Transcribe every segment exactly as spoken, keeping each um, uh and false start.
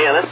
Indiana.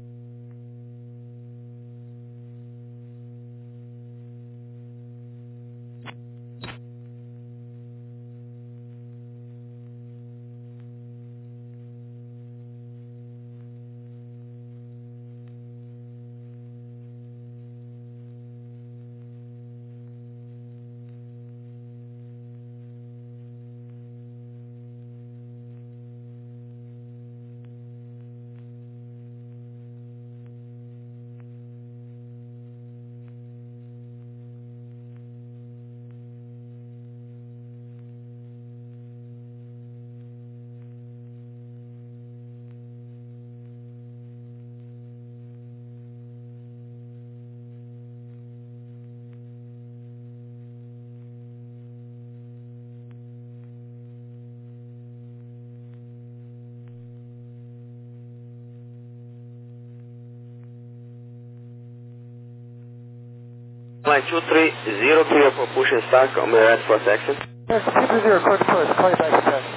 Flight two three zero, clear for push and start, on the right for section. Yes, two three zero, clear to push, call you back to test.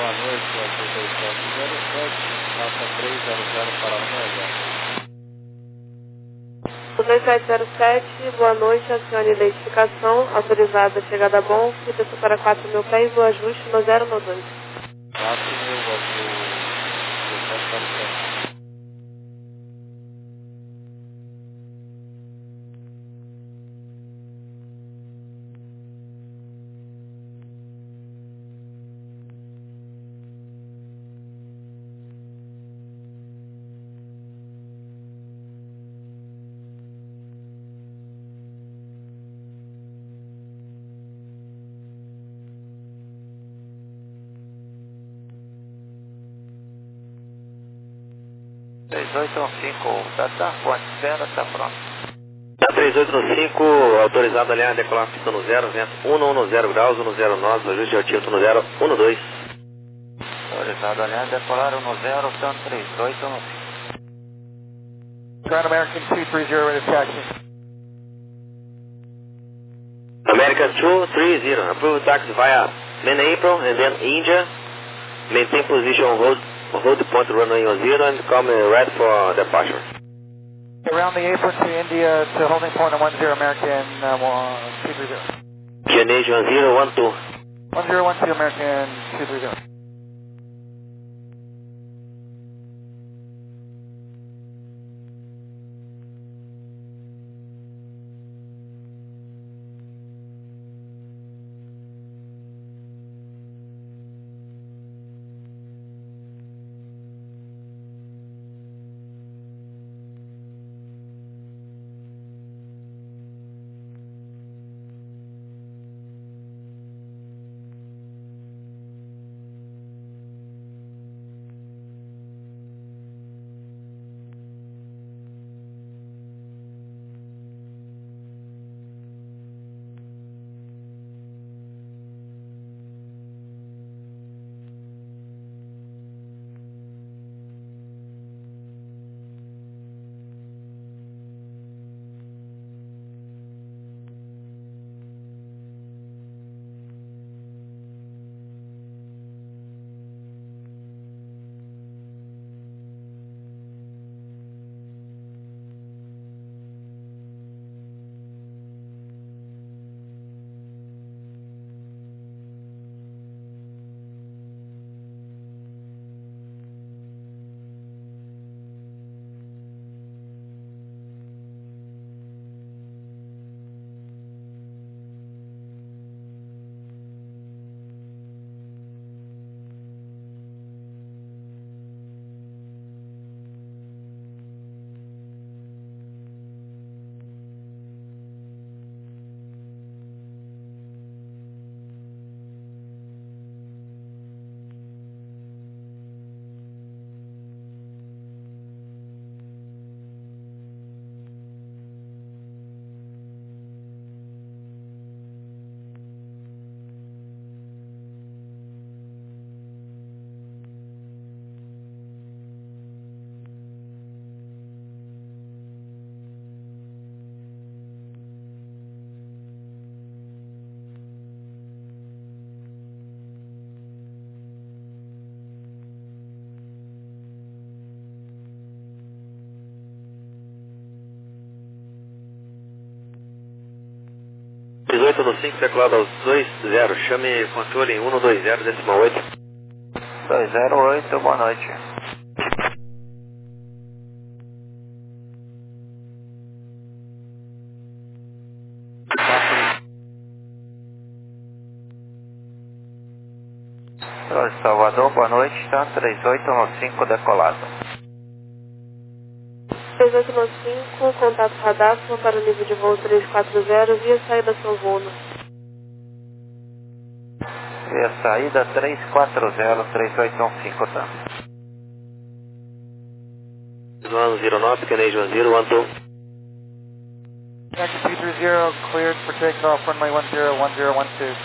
boa noite, Azul dois sete zero sete, alfa três zero zero para um zero. dois sete zero sete, boa noite, acione identificação, autorizada chegada a bom, fita para quatro mil pés, o ajuste no zero no dois. quatro mil, Azul dois sete zero sete. três oito um cinco, Tata, ponte zero, está pronto. três oito um cinco, autorizado a alinhar, decolar pista no zero, vento um zero graus, um zero nove, ajuste altivo no zero, um dois. Autorizado a alinhar, decolar um zero, tanto três oito um cinco. Ground American two three zero, ready to taxi. American two three zero, approve taxi via main apron and then India. Maintain position on hold, hold point runway on zero and come right for departure. Around the apron to India to holding point on one zero American uh, one, two three zero. Canadian zero one two. one zero one two American two three zero. dezoito no cinco, teclado aos dois zero, chame controle em um dois zero, decimal oito. dois zero oito, boa noite. Senhor Salvador, boa noite, está três oito um cinco decolado. três oito nove cinco, contato radar, para o nível de voo três quatro zero, via saída São Vuno. Via saída três quatro zero, três oito um cinco, tá? one zero nove, Canadian zero one two. American two three zero, cleared for takeoff, runway one zero one zero one two.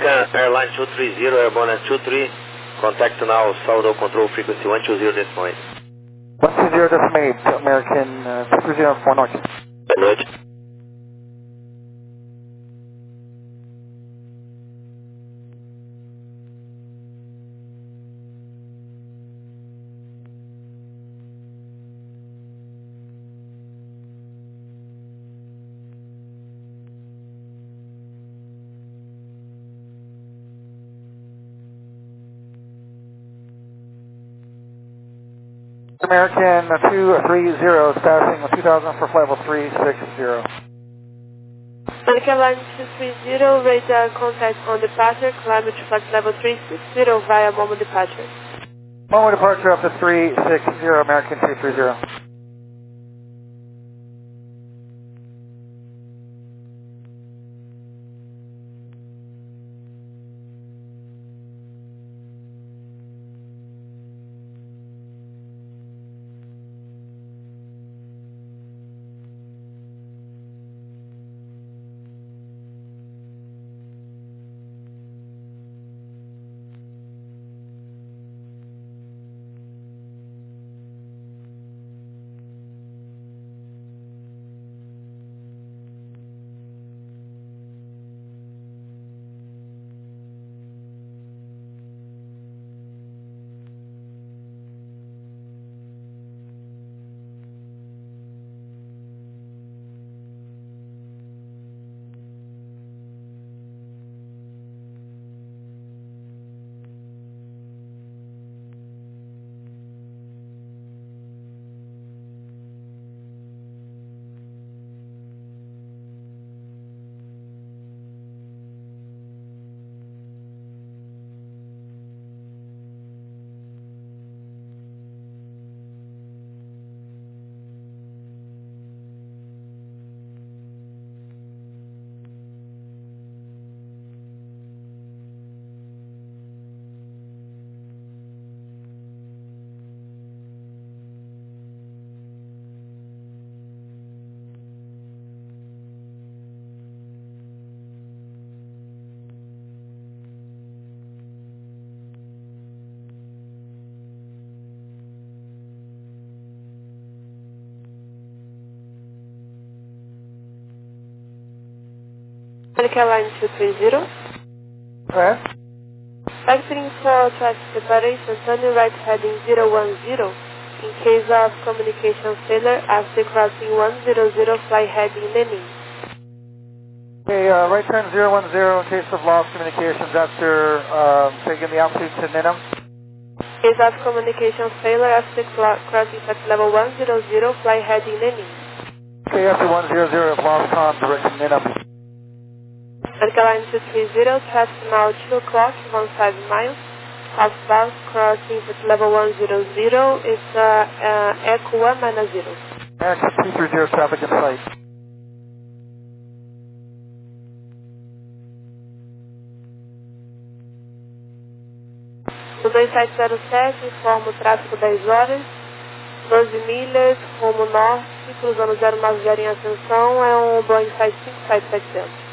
American Airline two three zero, airborne at two three. Contact now, Saldo control frequency one two zero decimal eight. one two zero decimal eight, American uh, two three zero, boa noite. Boa noite. American two three zero, passing two thousand for flight level three six zero. American Line two three zero, radar contact on departure, climb to flight level three six zero via Momo departure. Momo departure up to three six zero, American two three zero. American Line two three zero. Alright. Factoring for traffic separation, turning right heading zero one zero. In case of communication failure, after crossing one zero zero, fly heading Lenin. Okay, uh, right turn zero one zero in case of lost communications after um, taking the altitude to Ninam. In case of communication failure, after crossing flight level one zero zero, fly heading Lenin. Okay, after one zero zero, lost comm, direction Ninam. American Line two three zero, traffic now two o'clock, fifteen miles. Southbound, crossing flight level one zero zero, it's uh, uh, Echo one minus zero. American two three zero, traffic in sight. No dois sete zero sete, informa o tráfego dez horas, doze milhas, rumo norte, cruzando zero nove zero em ascensão, é um Boeing sete cinco sete setecentos.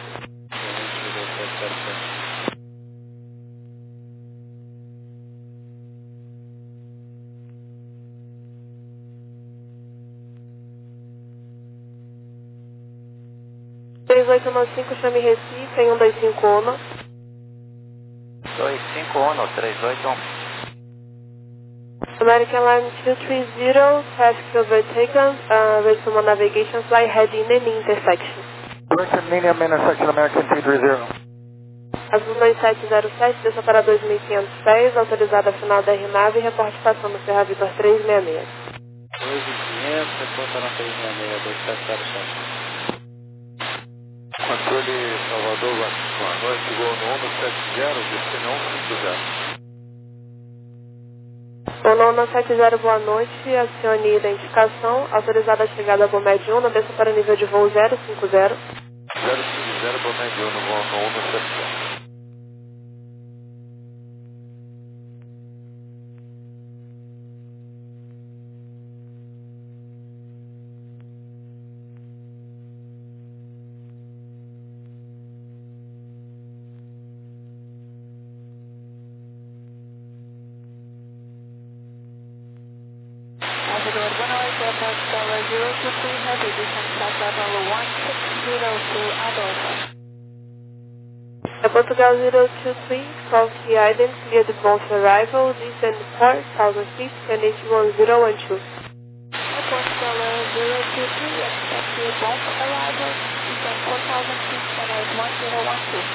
três oito nove cinco, chame Recife, em um dois cinco Ono. dois cinco Ono, três oito um. American Line two three zero, traffic overtaken, uh, resume navigation, fly heading Lenin intersection. Direction Ninam intersection, American two three zero. Azul dois sete zero sete, desça para dois mil e quinhentos pés, autorizada final da R nave e reporte passando Serra Vitor trezentos e sessenta e seis. dois mil e quinhentos, reporta na trezentos e sessenta e seis, dois sete zero sete. Controle Salvador, boa noite, voo no um sete zero, destino um cinco zero. Ono um sete zero, boa noite, acione identificação, autorizada a chegada a Bomed um, desça para nível de voo zero cinco zero. zero cinco zero, Bomed um, voo no um sete zero. zero two three Heavy, descend flight level one six zero to Adolph. É Portugal zero two three, call key ident, clear the both arrival, descend four thousand feet, and H one zero one two. Portugal zero two three, expect the both arrival, descend four thousand feet, and H one zero one two.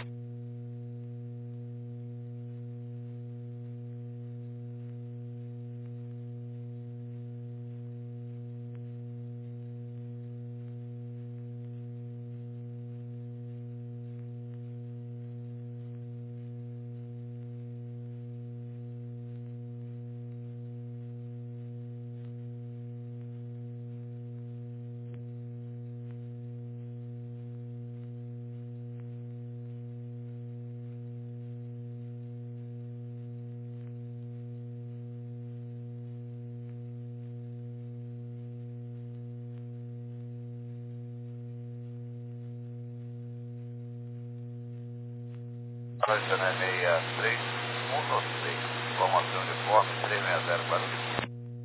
Lanchonete seis três um dois três, informação de forma três seis zero Guarulhos.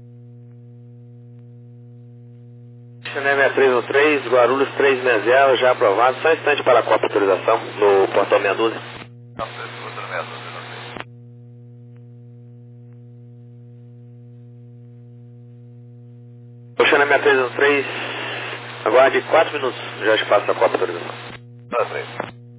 Lanchonete três um três, Guarulhos três seis zero, já aprovado. Só um instante para a Copa autorização no portão meia dúzia. Não, escuta meia dúzia, não sei. Lanchonete três um três, aguarde quatro minutos, já espaço a Copa autorização. dois três.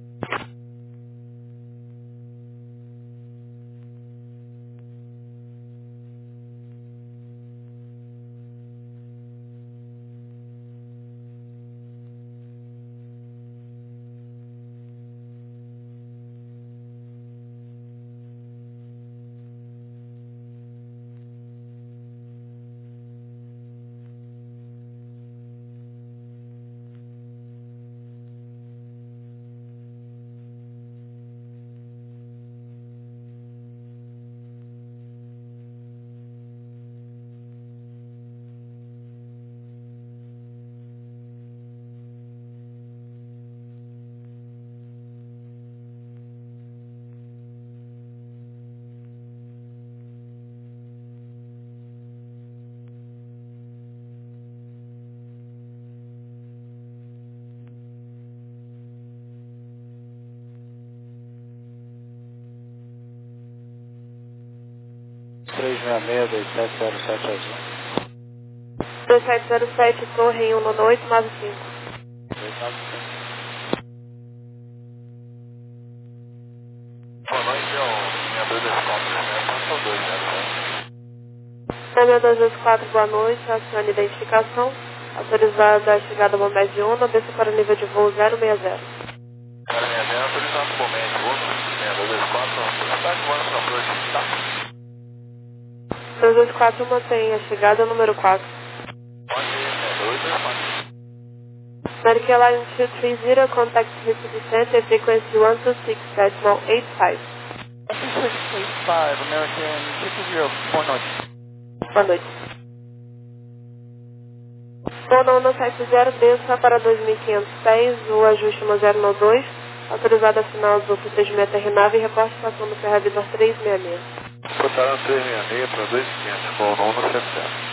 três seis seis, dois sete zero sete azul. dois sete zero sete, torre em um nove oito nove cinco. dois nove cinco. Boa noite, é o minha dois dois quatro, né? Passou dois zero zero. Câmbio dois dois quatro, boa noite, acione identificação. Autorizada a chegada ao Bombé de Una, desça para o nível de voo zero seis zero. Cara, minha zero, autorizado por meio de outro, minha dois dois quatro, está ativando essa approach, tá? dois dois quatro mantém a chegada número quatro. Pode ir, minha dois dois quatro. American Airlines two three zero, contact Recife Center, frequency one two six, decimal eight five. six eight five, American two zero, boa noite. Boa noite. Voo no sete zero, desça para dois mil quinhentos pés, o ajuste no zero nove dois, autorizado a final do procedimento R nove e reporte estação do Serra Vitor três seis seis. Botaram três seis seis para dois quinhentos, voo no sete zero.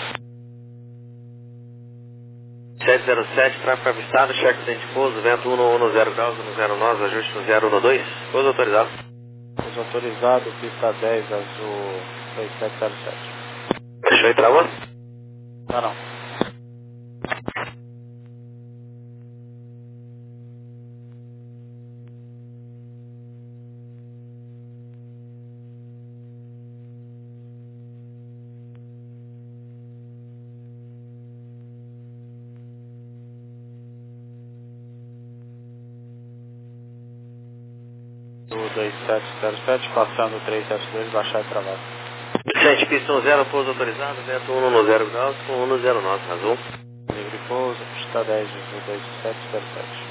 sete zero sete, tráfego avistado, cheque sem de pouso, vento um um zero graus, um zero nove, ajuste no zero um dois, pouso autorizado. Pouso autorizado, pista dez, azul dois sete zero sete. Fechou e travou? Não, não. dois sete zero sete, passando três sete dois, baixar e travar. sete, pista um zero, pouso autorizado, vento um um zero graus, com um zero nove, azul. Livre pouso, pista dez, azul dois sete zero sete.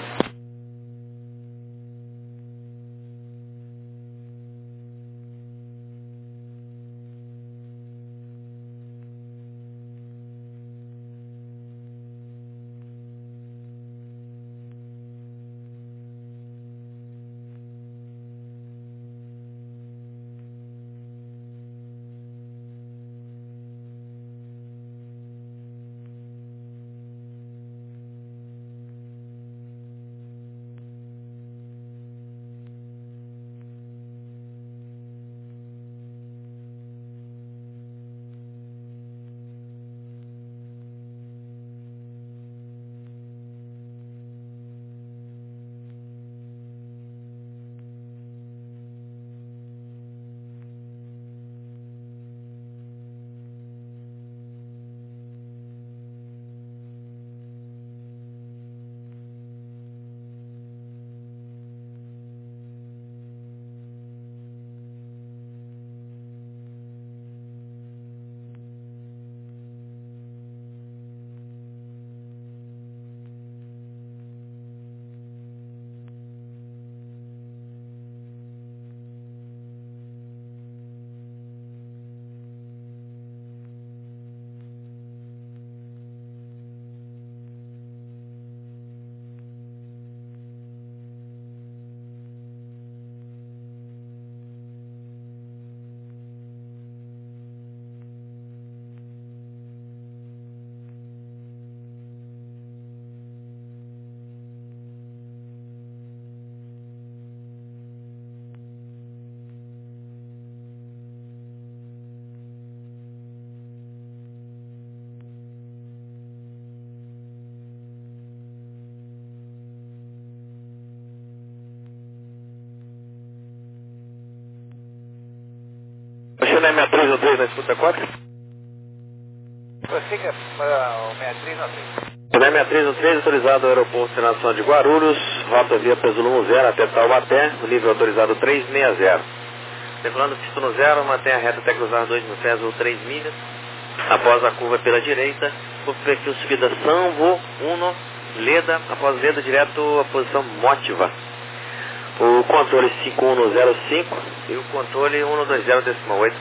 seis três um três na escuta quatro. Prossiga para o seis três um três. seis três um três, autorizado ao aeroporto internacional de Guarulhos, rota via Peso zero até Taubaté, o nível autorizado trezentos e sessenta. Regulando pista no zero, mantenha a reta até cruzar dois mil pés ou três milhas. Após a curva pela direita, o perfil subida Samvo, Uno, Leda, após Leda direto a posição Motiva. O controle cinco um zero cinco e o controle um dois zero decimal oito.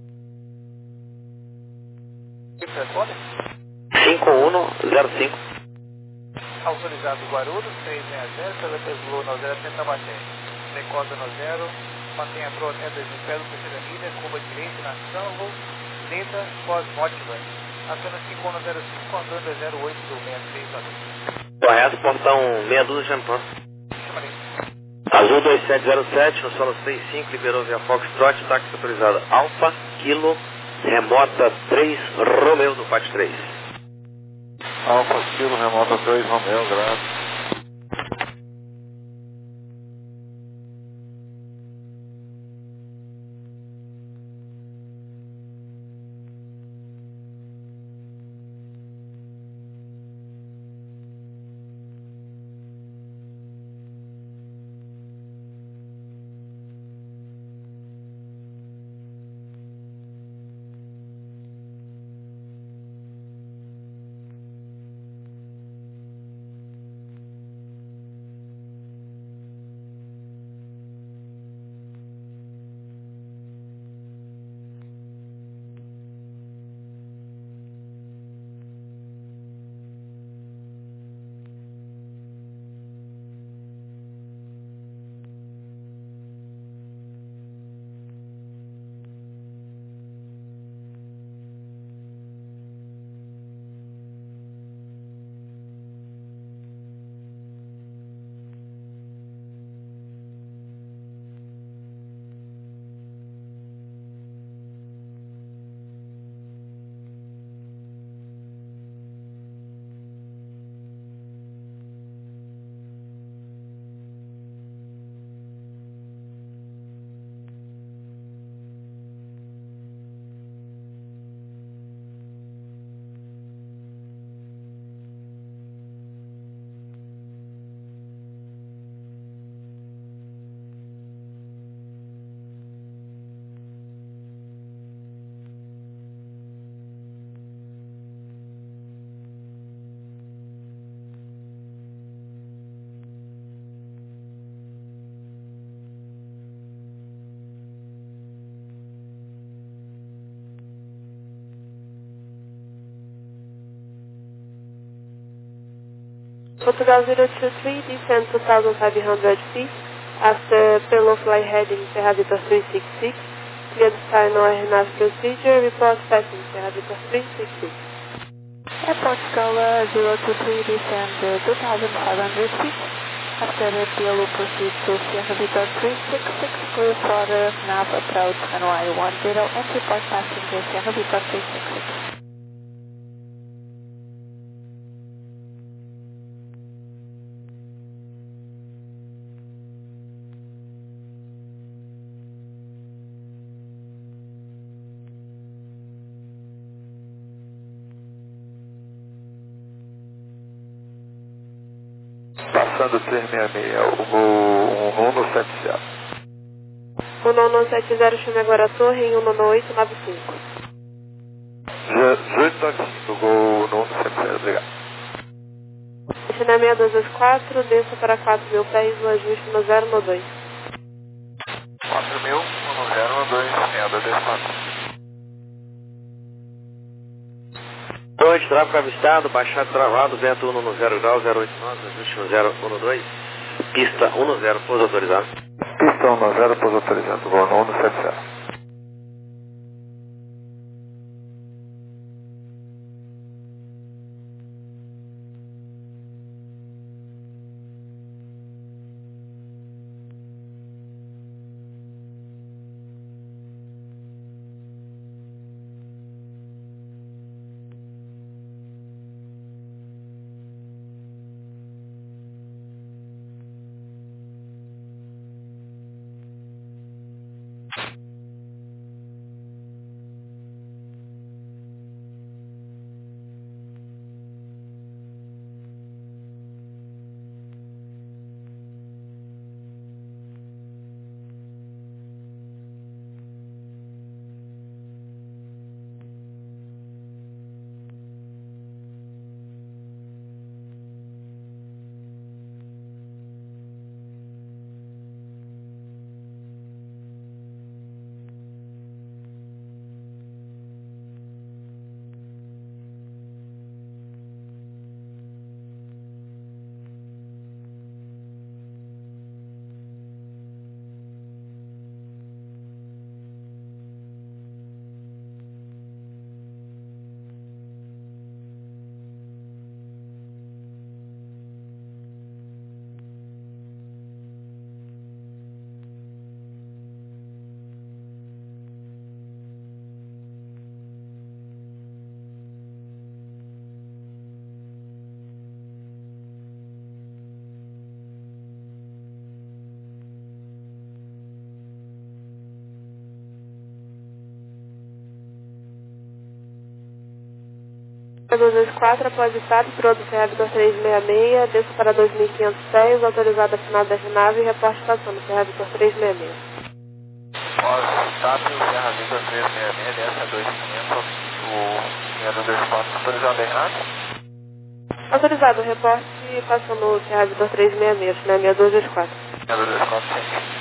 cinco um zero cinco. Autorizado Guarulhos, trezentos e sessenta, pela Peso no zero até Taubaté. Decota no zero, mantenha a proa até dois mil pés, terceira milha, curva direita na Samvo, Leda, pós-Motiva. Apenas cinco um zero cinco, controle dois zero oito do seis três um três. Correto, portão meia dúzia, Champão. Chamarei. Azul dois sete zero sete, no solo seis cinco, liberou via Foxtrot, táxi autorizado Alfa, Kilo, remota três, Romeo do Pátio três. Alfa, Kilo, remota três, Romeo, graças. Portugal zero two three, descend two thousand five hundred feet after parallel flight heading Serra Vitor three six six. Clear the sky no R N A V procedure, report passing Serra Vitor three six six. Air Portugal uh, zero two three, descend uh, two thousand five hundred feet after the P L O proceed to Serra Vitor three six six, clear for uh, N A V approach runway one zero and report passing Serra Vitor three six six. Passando três seis seis, o voo um um sete zero. um um sete zero, chame agora a torre em um oito nove cinco. dezoito nove cinco, gol um um sete zero, obrigado. Destina seis dois dois quatro, desça para quatro mil pés, o ajuste no zero no dois. quatro mil, um zero um dois, meda despaço. Torre de tráfego avistado, baixado travado, vento um no zero grau, zero oito nove, ajuste no zero um dois, pista um zero, pouso autorizado. Pista um zero, pouso autorizado, voo um um sete zero. dois dois quatro, após o estado, piloto do C R Vitor três seis seis, desça para dois mil e quinhentos pés, autorizado a final da aeronave e reporte estação do C R Vitor três seis seis. Após o status, o C R Vitor três seis seis, desce a dois mil e quinhentos, o seis dois dois quatro, autorizado a aeronave? Autorizado, o reporte passou no C R Vitor três seis seis, final seis dois dois quatro. seis dois dois quatro, sim.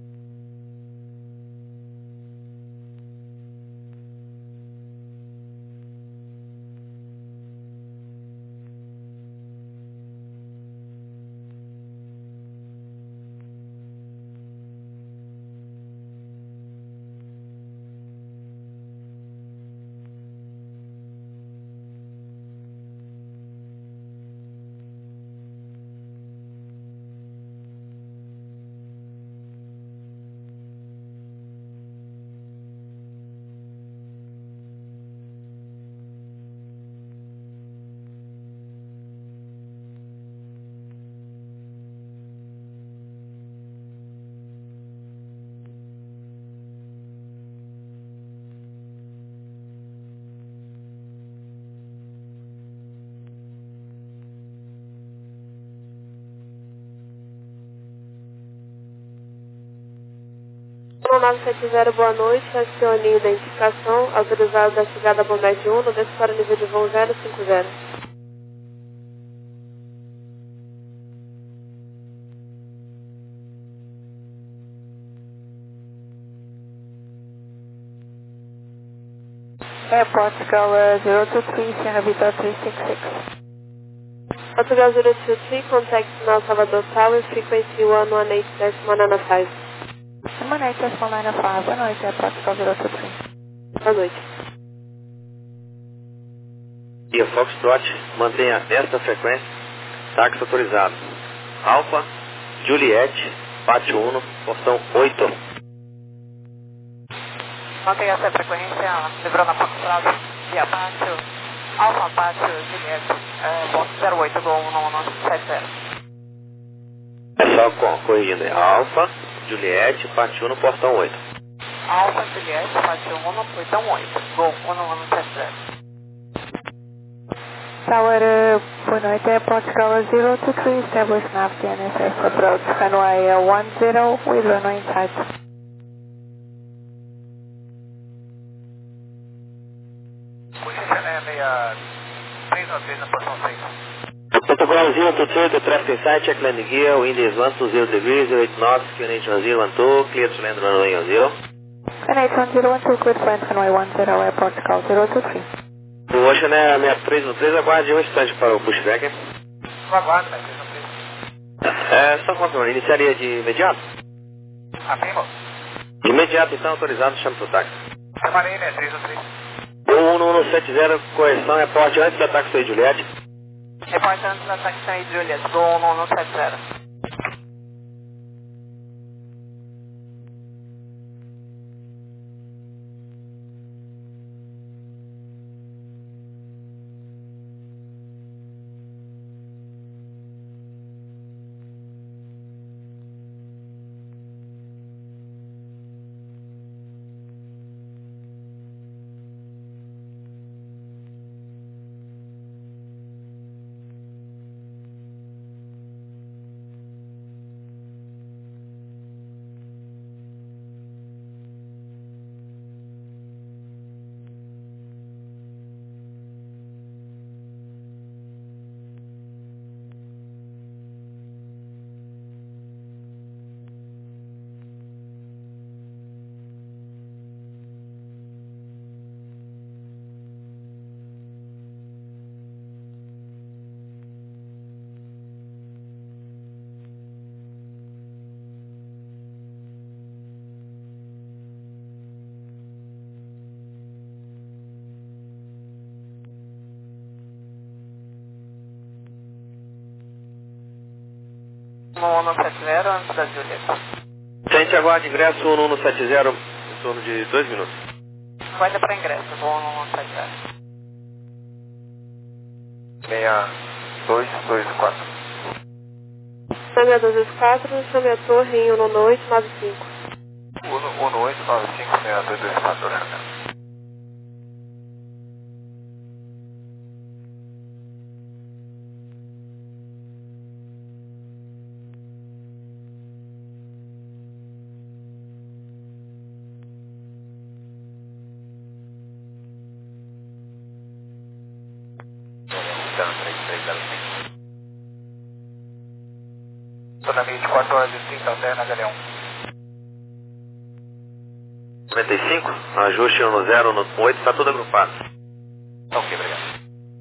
nove sete zero, boa noite, acione identificação, autorizado da chegada Bombete um, no desce para o nível de voo zero cinco zero. Airport Scala zero two three, Sierra Vitor três seis seis. Portugal zero two three, contact now Salvador Tower, frequency one one eight dash one nine five. one eight dash one nine five, boa noite, Airport Scala zero two three. Boa noite. Via Foxtrot, mantenha esta frequência, táxi autorizado. Alfa, Juliette, Pátio um, portão oito. Mantenha essa frequência, lembrando a Foxtrot, via Pátio, Alfa, Pátio, Juliette, é, ponto zero oito, gol um um sete zero. É só com, corrigindo, é Alfa, Juliette, Pátio um, portão oito. Alfa, Juliette, Pátio um, portão oito, gol um um sete zero. Tower, uh, boa noite, Airport Scala zero two three, establish nav T N S S approach, runway uh, one zero with runway in sight. Position é meia três nove três na posição seis. Protocolo zero two two, the traffic in sight, check landing gear, wind is one two zero degrees, zero eight knots, Q N H one zero one two, clear to land runway one zero. Q N H one zero one two, clear to land runway one zero, Airport Scala zero two three. O Ocean é meia três um três, aguarde um instante para o pushback. Aguardo, né, três nove três. É, só confirmando, iniciaria de imediato? Afirma. De imediato, então, autorizado, chame para o táxi. Chamarei, né, três nove três. um um um sete zero, correção, reporte antes do ataque foi Juliette. Reporte antes da taxa aí de Juliette, gol um um sete zero. um um sete zero antes da Juliette. Gente, aguarde ingresso um um sete zero em torno de dois minutos. Guarda para ingresso, gol um um sete zero. seis dois dois quatro. seis dois dois quatro, chame a torre em um oito nove cinco. um oito nove cinco, seis dois dois quatro, né? zero três três zero cinco. Estou na vinte e quatro horas e trinta, alterna H L um. noventa e cinco, ajuste um no zero, no oito, está tudo agrupado. Ok, obrigado.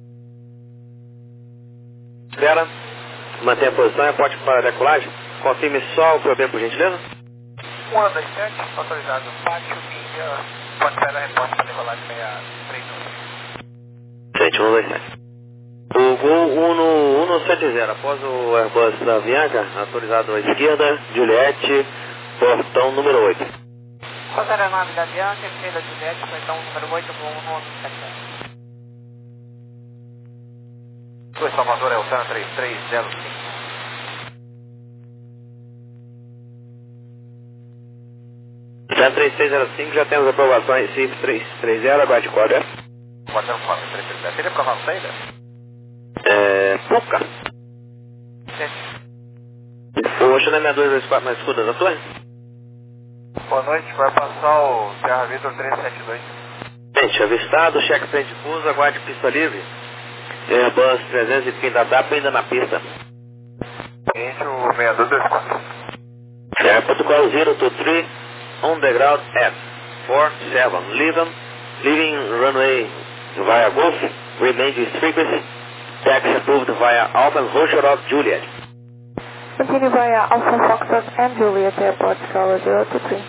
Espera, mantenha a posição e aponte para a decolagem. Confirme só o que eu ver, por gentileza. um dois sete, autorizado pátio, milha, pode sair da repórter para decolagem seis três um. sete um dois sete. O Gol um no sete zero, após o Airbus da Avianca, autorizado à esquerda, Juliette, portão número oito. Qual era a nave da Avianca, esquerda Juliette, portão número oito, Gol um no sete zero. Oi, Salvador, é o zero três três zero cinco. zero três três zero cinco, já temos aprovações Recife três três zero, aguarde quadro. quatro zero quatro três três zero. Seria aprovação saída? É... Puca. Sete. O Chanel sessenta e dois vinte e quatro na escuta da torre. Boa noite, vai passar o Serra Vitor trezentos e setenta e dois. Gente, avistado, cheque frente de pouso, aguarde pista livre. Airbus trezentos e trinta da T A P ainda na pista. Gente, o seis dois dois quatro. É, protocolo zero two three, on the ground F four seven, leaving, leaving runway via Golf, remain this frequency, taxi approved via Alpha Foxtrot Juliet. Continue via Alpha Foxtrot and Juliet Airport, Scala zero two three.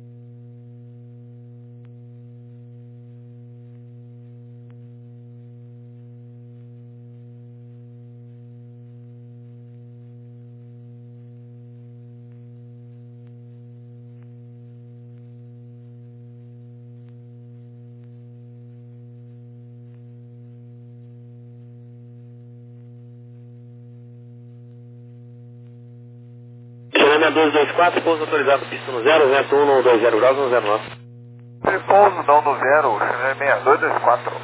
Chanel dois dois quatro, pouso autorizado pista no zero, vento um no dois zero graus, no zero nove. Repouso não no zero, Chanel seis dois dois quatro.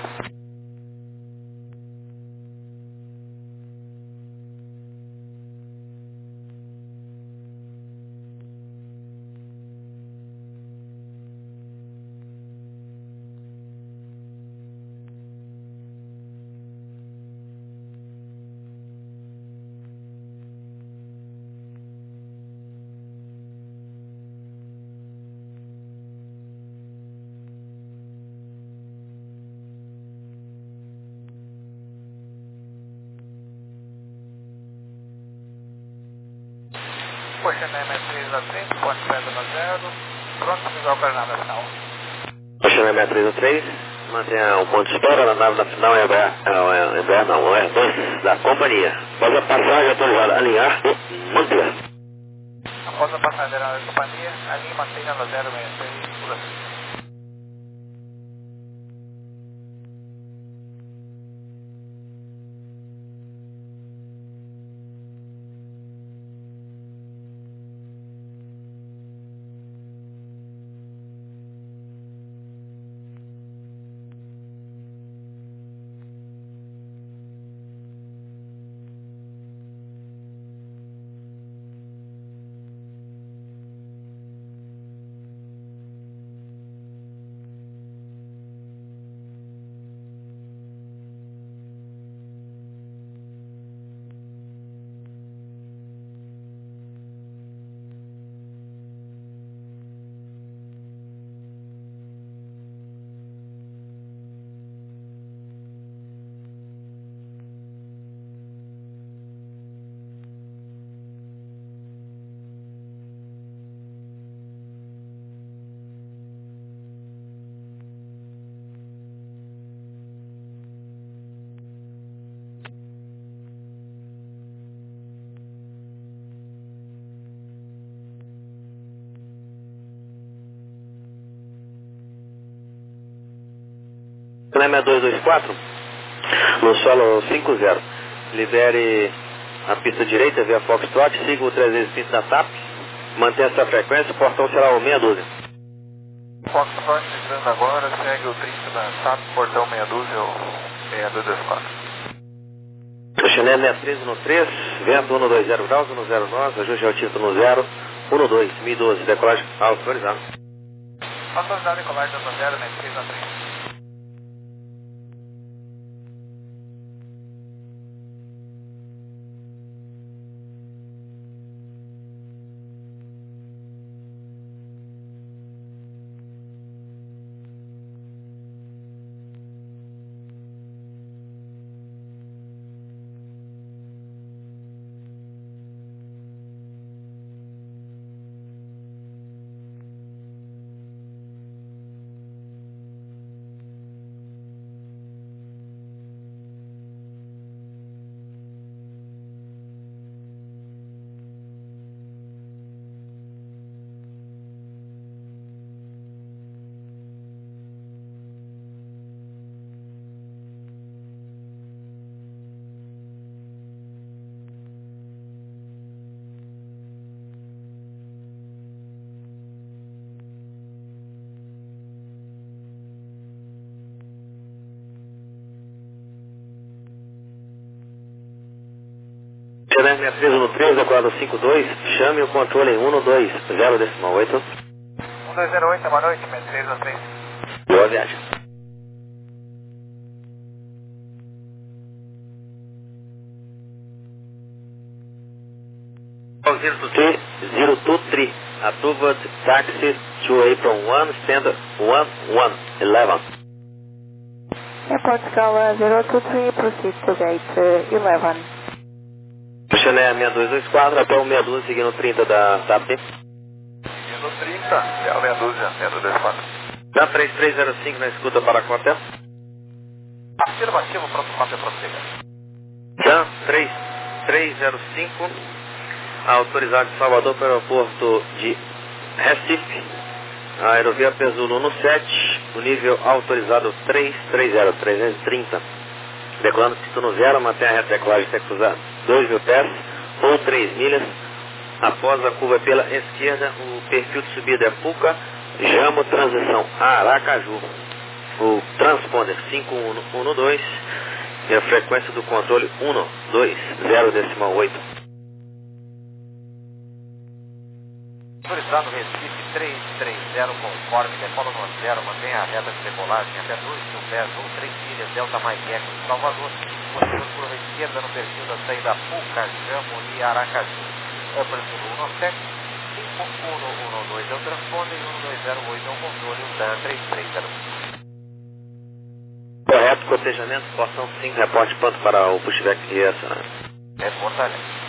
Poxa, né, mais três a frente, pode pedra no zero, pronto para usar o coordenada final. Chanel sessenta e três a três, mantenha o ponto de espera na nave da final, é Embraer não, é Airbus da companhia. Após a passagem autorizada, alinhar e manter. Após a passagem da companhia, a linha mantenha no zero seis três, pula. Chanel dois dois quatro, no solo cinco zero. Libere a pista direita via Foxtrot, siga o trezentos e trinta da T A P, mantenha essa frequência, o portão será o meia dúzia. Foxtrot entrando agora, segue o trinta da T A P, portão meia dúzia ou seis dois dois quatro. Chanel sessenta e três no três, vento um no dois zero graus, um no zero nove, ajuste altímetro no zero, um no dois, mil e doze, decolagem autorizado. Autorizado decolagem no zero, seis a três. Né, minha três um três, decorado cinco dois, chame o controle em um dois zero decimal oito. um dois zero oito, boa noite, minha três um três. Boa viagem. zero two three, approved taxi to April one, standard one one eleven. Airport Scala zero two three, proceed to gate uh, eleven. Chané seis dois dois quatro, até o seis doze, seguindo trinta da T A P. Seguindo trinta, é o meia dúzia, seis dois dois quatro. Da três três zero cinco na escuta para a Cotel. Afirmativo, pronto, Cotel, prossiga. Dan três três zero cinco, autorizado de Salvador para o aeroporto de Recife, a aerovia Pezulo sete, o nível autorizado três três zero, trezentos e trinta. Decolando pista no zero, mantém a reta decolagem até cruzar dois mil pés ou três milhas. Após a curva pela esquerda, o perfil de subida é Puca, Jamo, transição Aracaju. O transponder cinco um um dois e a frequência do controle um dois zero decimal oito. Autorizado Recife três três zero, conforme, decola no zero, mantém a reta de decolagem até dois mil pés ou três milhas, Delta Mike Eco, Salvador, corredor curva esquerda no perfil da saída Puca, Jamo e Aracaju. Upper Zulu sete, cinco um um dois é o transponder e um dois zero oito é o controle, o D A N três três zero. Correto, cotejamento, porção cinco, reporte pronto para o pushback de essa. É Fortaleza.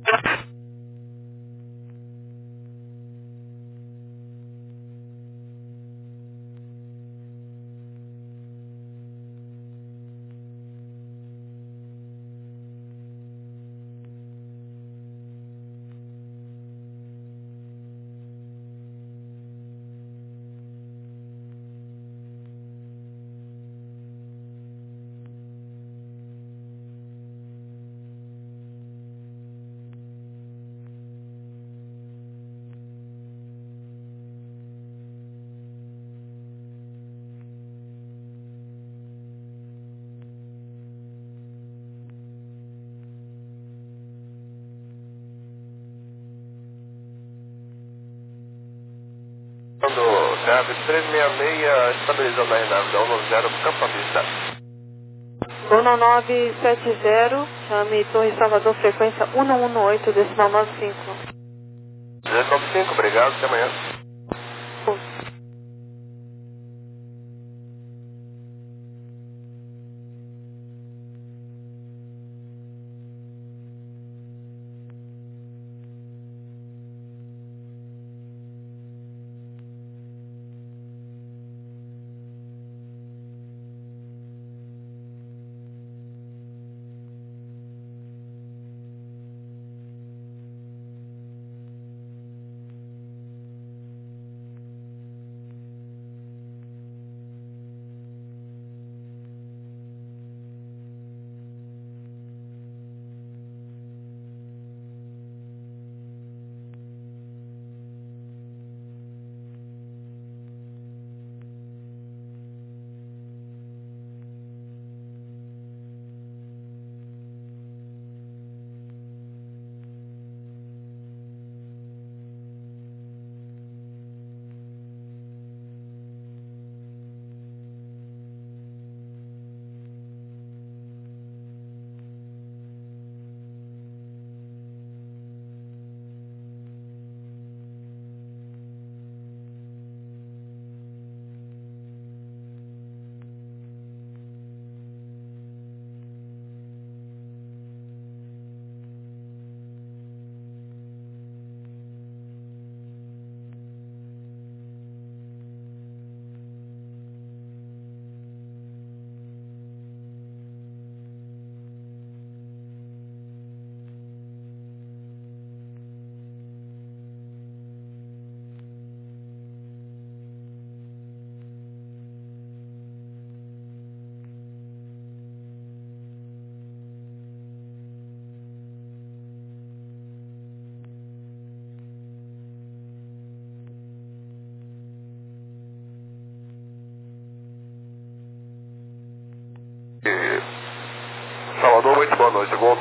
Nave três seis seis, estabilizando a aeronave da um zero, campo à vista. um nove sete zero, chame Torre Salvador, frequência um um oito, decimal nove cinco. nove cinco, obrigado, até amanhã.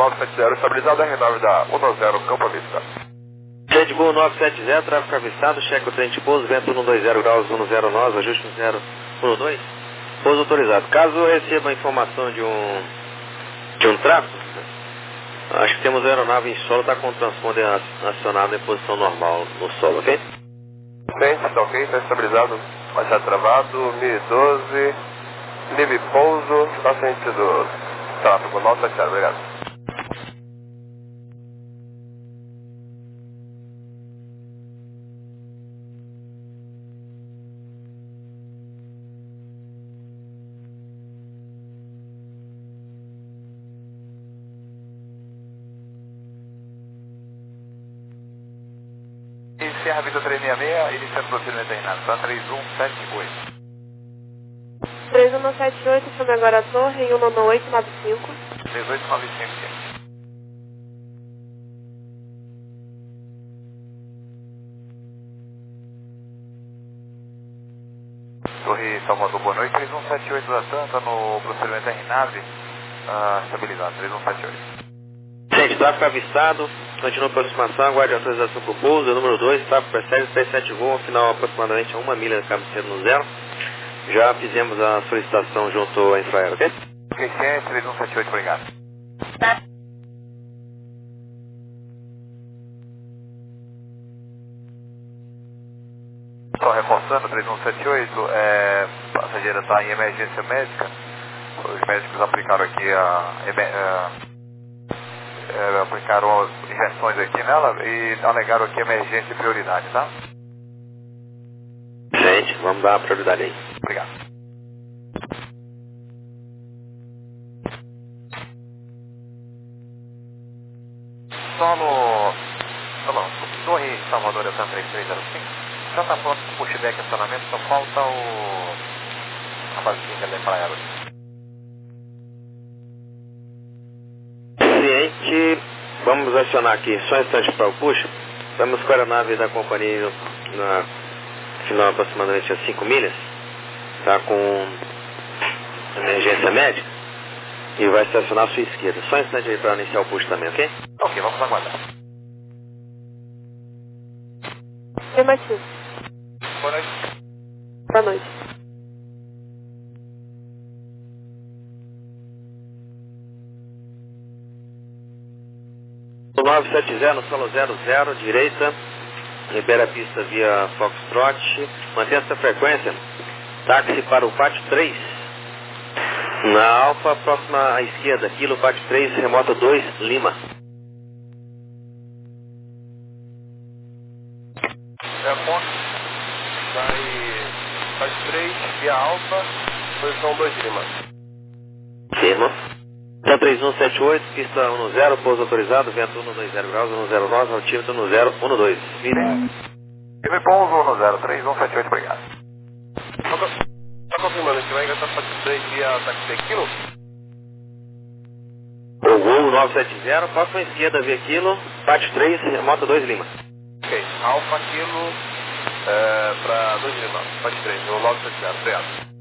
nove sete zero, estabilizado R nove da dez Campo Vista. Red Bull nove sete zero, tráfego avistado, cheque o trem de pouso, vento cento e vinte graus, dez nós, ajuste no zero um dois, pouso autorizado. Caso eu receba a informação de um, de um tráfego, acho que temos a aeronave em solo, está com o transponder acionado em posição normal no solo, ok? Bem, está ok, está estabilizado, vai ser travado, mil e doze, nível pouso, está sentido tráfego nove sete zero, obrigado. Serra Vitor trezentos e sessenta e seis, iniciando o procedimento terminado, para três um sete oito. três um sete oito, chame agora a torre em um nove oito nove cinco. três oito nove cinco. Torre Salvador, boa noite, três um sete oito da Santa, no procedimento R nove, uh, estabilizado, três um sete oito. Gente, tráfego avistado, continua a aproximação, aguarde a autorização para o pouso, número dois, tráfego persegue, três sete voo, ao final aproximadamente a uma milha da cabeceira no zero. Já fizemos a solicitação junto ao Infraero, ok? Ok, ciência, três um sete oito, obrigado. Tá. Só reforçando, três um sete oito, é, a passageira está em emergência médica, os médicos aplicaram aqui a... a É, aplicaram as injeções aqui nela e alegaram aqui emergência e prioridade, tá? Gente, vamos dar a prioridade aí. Obrigado. Solo... Solo... Torre Salvador, eu três três zero cinco. Já está pronto para o pushback e acionamento, só falta o... a basinha ali para ela. Ciente, vamos acionar aqui só um instante para o push. Estamos com a aeronave da companhia na final aproximadamente a cinco milhas. Está com emergência médica e vai estacionar à sua esquerda. Só um instante aí para iniciar o push também, ok? Ok, vamos aguardar. Afirmativo. Boa noite. Boa noite. nove sete zero, solo zero zero, direita, libera a pista via Foxtrot, mantenha essa frequência, táxi para o pátio três, na Alfa, próxima à esquerda, quilo pátio três, remota dois, Lima. É ponto, vai, pátio três, via Alfa, posição dois, Lima. Firma. Então três um sete oito, pista um zero, pouso autorizado, vento cento e vinte graus, dez nós, altímetro um zero um dois. Nível pouso um zero, três um sete oito, obrigado. Está confirmando que vai engatar pátio três via táxi quilo? O Gol nove sete zero, próxima esquerda via quilo, pátio três, remota dois, Lima. Ok, Alfa quilo é, para dois Lima, pátio três, o nove sete zero, obrigado.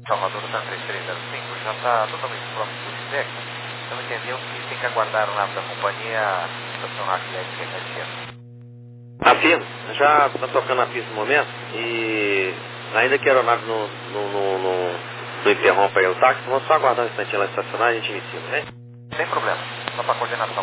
Salvador está três três zero cinco, já está totalmente próximo do pushback. Então entendeu que tem que aguardar o nave da companhia estacionar aqui na esquerda. Afirmo, já está tocando a pista no momento e ainda que a aeronave não, não, não, não, não interrompa aí o táxi, vamos só aguardar um instantinho lá estacionar e a gente inicia, né? Sem problema, só para coordenação.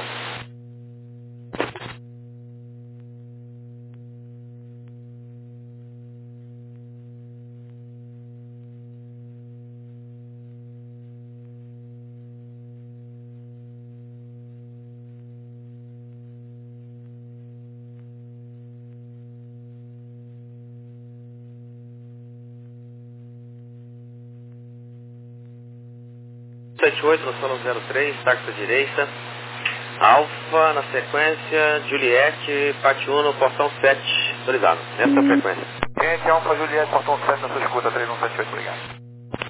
sete oito, nós falamos zero três, táxi à direita. Alfa, na sequência, Juliette, Pátio Uno, portão sete, autorizado. Nessa é a frequência. Gente, Alfa Juliette, portão sete na sua escuta, três um sete oito, obrigado.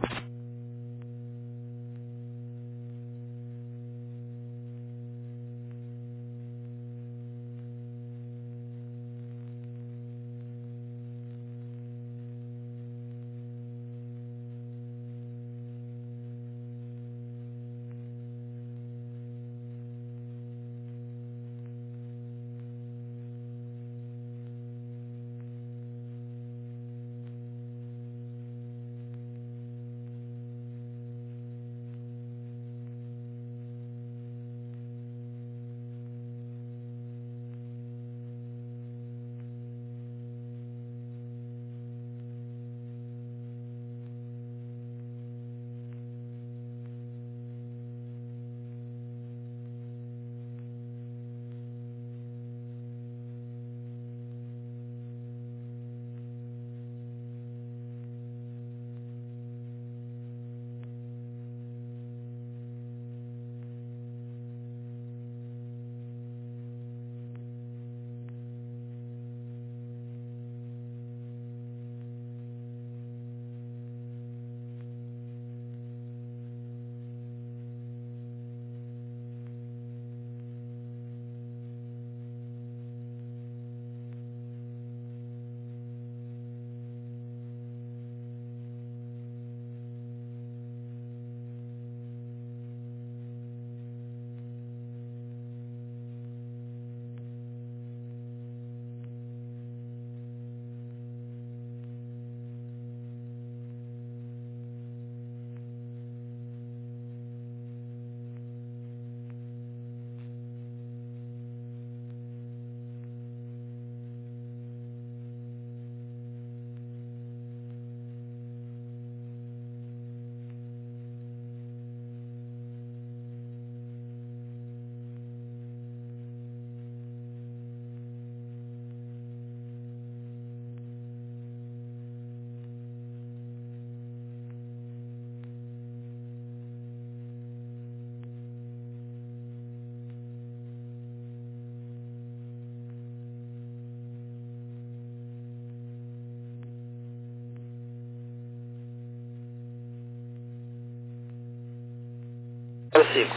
cinco.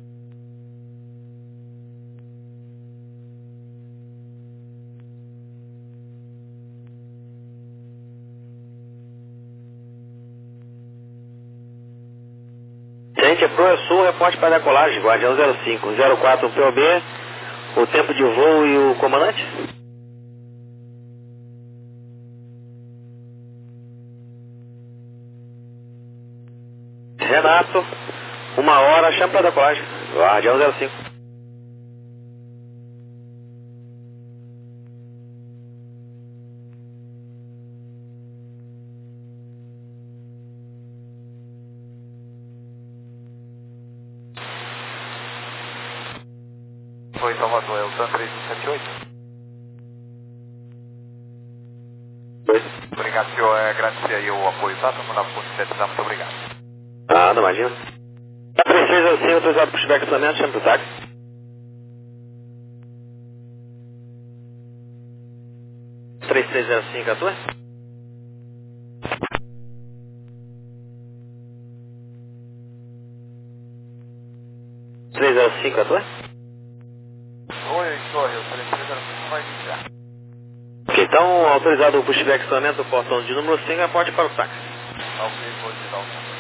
Gente, é Pro Sul, reporte para decolagem, Guardião zero cinco, zero quatro P O B, o tempo de voo e o comandante? Renato, uma hora, chama para decolagem, Guardião zero cinco. Foi Salvador, é o TAM três um sete oito. Oi. Obrigado, senhor. É, agradecer aí o apoio, tá? Estamos na ponto sete, tá? Muito obrigado. Ah, não imagina. três três zero cinco, autorizado para o pushback estacionamento, chama para o táxi. três três zero cinco, a tua? três zero cinco, a tua? Oi, sorry, o três três zero cinco vai iniciar. Ok, então autorizado o pushback estacionamento do portão de número cinco, aporte para o táxi. Ok, vou te dar um número.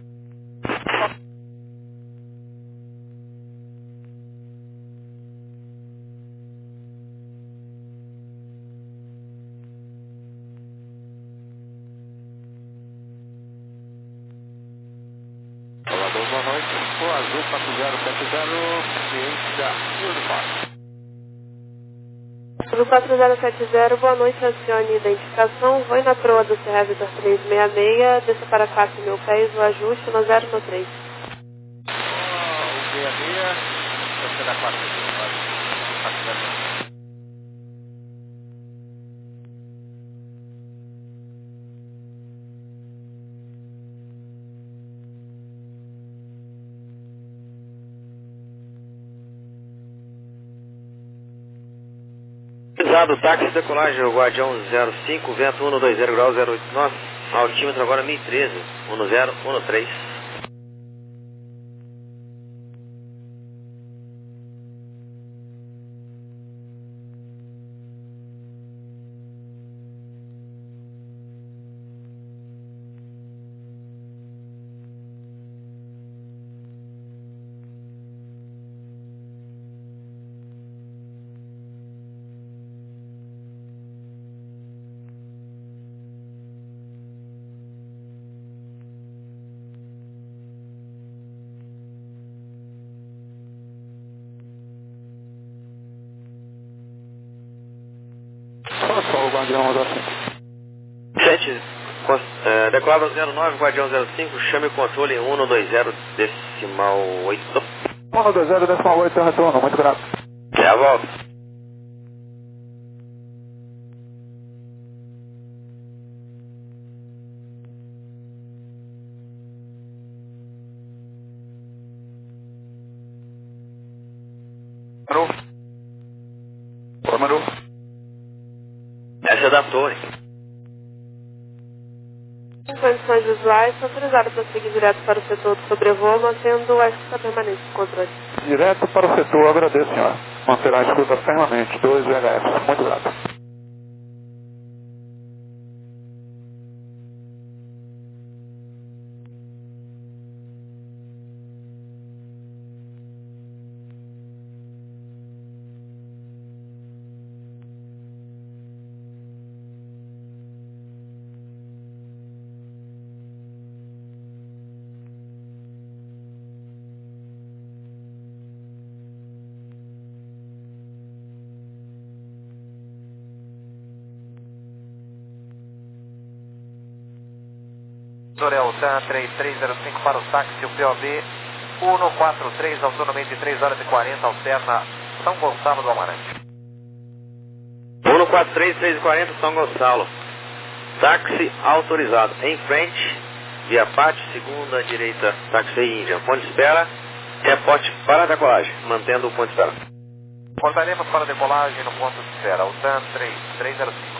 Salvador, boa noite. O Azul quatro zero sete zero, cliente da Field Park. Azul quatro zero sete zero, boa noite, acione identificação. Vou na proa do Serra Vitor trezentos e sessenta e seis, desça para quatro mil pés, o ajuste no zero no três. Ah, o sessenta e seis, você dá quatro mil, quatro zero. Autorizado, táxi, decolagem, o Guardião zero cinco, vento um dois zero grau zero oito nove, altímetro agora mil e treze, um zero um três. Só o Guardião zero cinco. sete, é, declara zero nove, Guardião zero cinco, chame o controle um dois zero decimal oito. um dois zero decimal oito, retorno, muito grato. É a volta. Oi, Manu. Essa é da torre. Em condições visuais, sou autorizado para seguir direto para o setor do sobrevoo, mantendo a escuta permanente do controle. Direto para o setor, agradeço, senhora. Manterá a escuta permanente, dois V H S. Muito grato. Zorel, TAM três três zero cinco para o táxi, o P O B um quatro três, autonomamente três horas e quarenta, alterna São Gonçalo do Amarante. um quatro três, três quarenta, São Gonçalo. Táxi autorizado. Em frente, via Pátio, segunda, direita, táxi Índia. Ponto de espera, reporte para a decolagem, mantendo o ponto de espera. Voltaremos para a decolagem no ponto de espera, o TAM três três zero cinco.